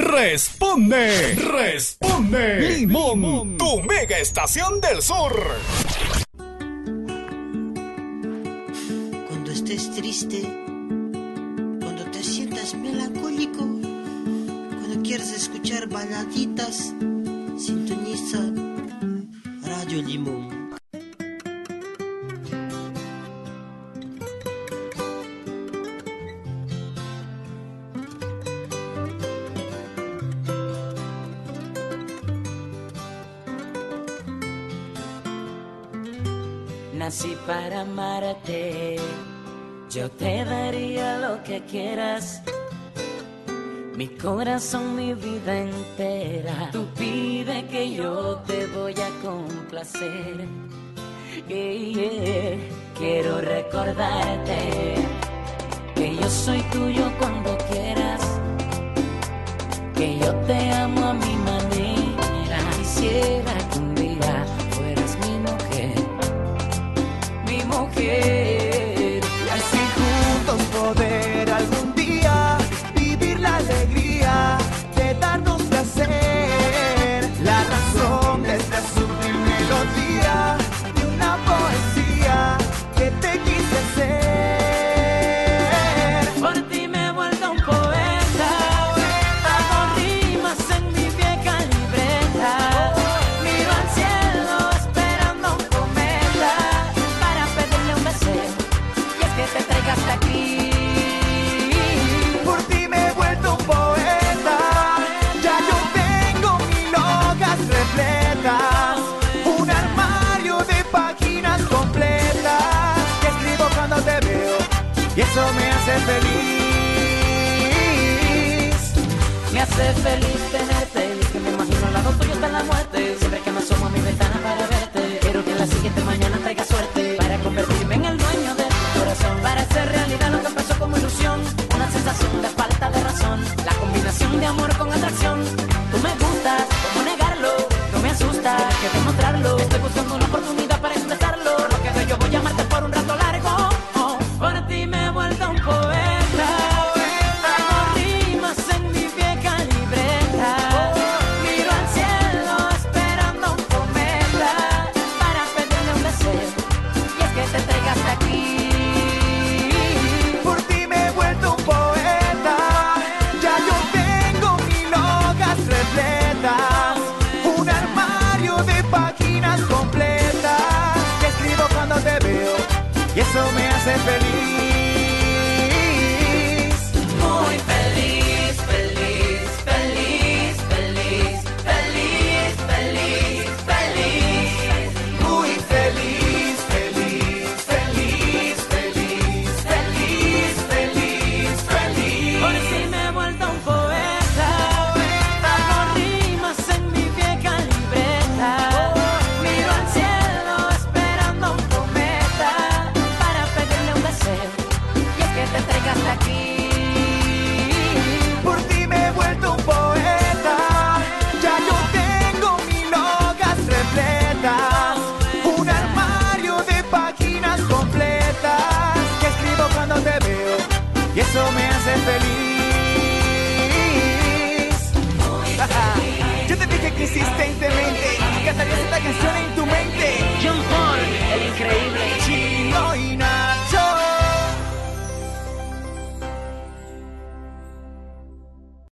Responde Limón, tu mega estación del sur. Cuando estés triste, cuando te sientas melancólico, cuando quieres escuchar baladitas, sintoniza Radio Limón. Nací para amarte, yo te daría lo que quieras, mi corazón, mi vida entera. Tú pide que yo te voy a complacer. Quiero recordarte que yo soy tuyo cuando quieras, que yo te amo a mi manera. Quisiera que un día fueras mi mujer, y así juntos poder algún día vivir la alegría de darnos placer, la razón de esta sutil melodía de una poesía que te quise hacer. Por ti me he vuelto un poeta, hago rimas en mi vieja libreta, miro al cielo esperando un cometa para pedirle un deseo, y es que te traiga hasta aquí. Por ti me he vuelto un poeta, ya yo tengo 1000 hojas repletas, un armario de páginas completas, que escribo cuando te veo, y eso me hace feliz. Me hace feliz tenerte, y es que me imagino al lado tuyo hasta la muerte. Siempre que me asomo a mi ventana para verte, quiero que la siguiente mañana traiga suerte, para convertirme en el dueño de tu corazón, para hacer realidad lo que empezó como ilusión, una sensación de falta de razón, la combinación de amor con atracción. Tú me gustas, ¿cómo negarlo? No me asusta, que demostrarlo. Estoy buscando una oportunidad para expresarlo. Lo que veo, yo voy a amarte por un rato largo. Por ti me he vuelto un poeta, hago rimas en mi vieja libreta, miro al cielo esperando un cometa para pedirle un deseo, y es que te traiga hasta aquí. Por ti me he vuelto un poeta, ya yo tengo 1000 hojas repletas, un armario de páginas completas, que escribo cuando te veo, y eso me hace feliz.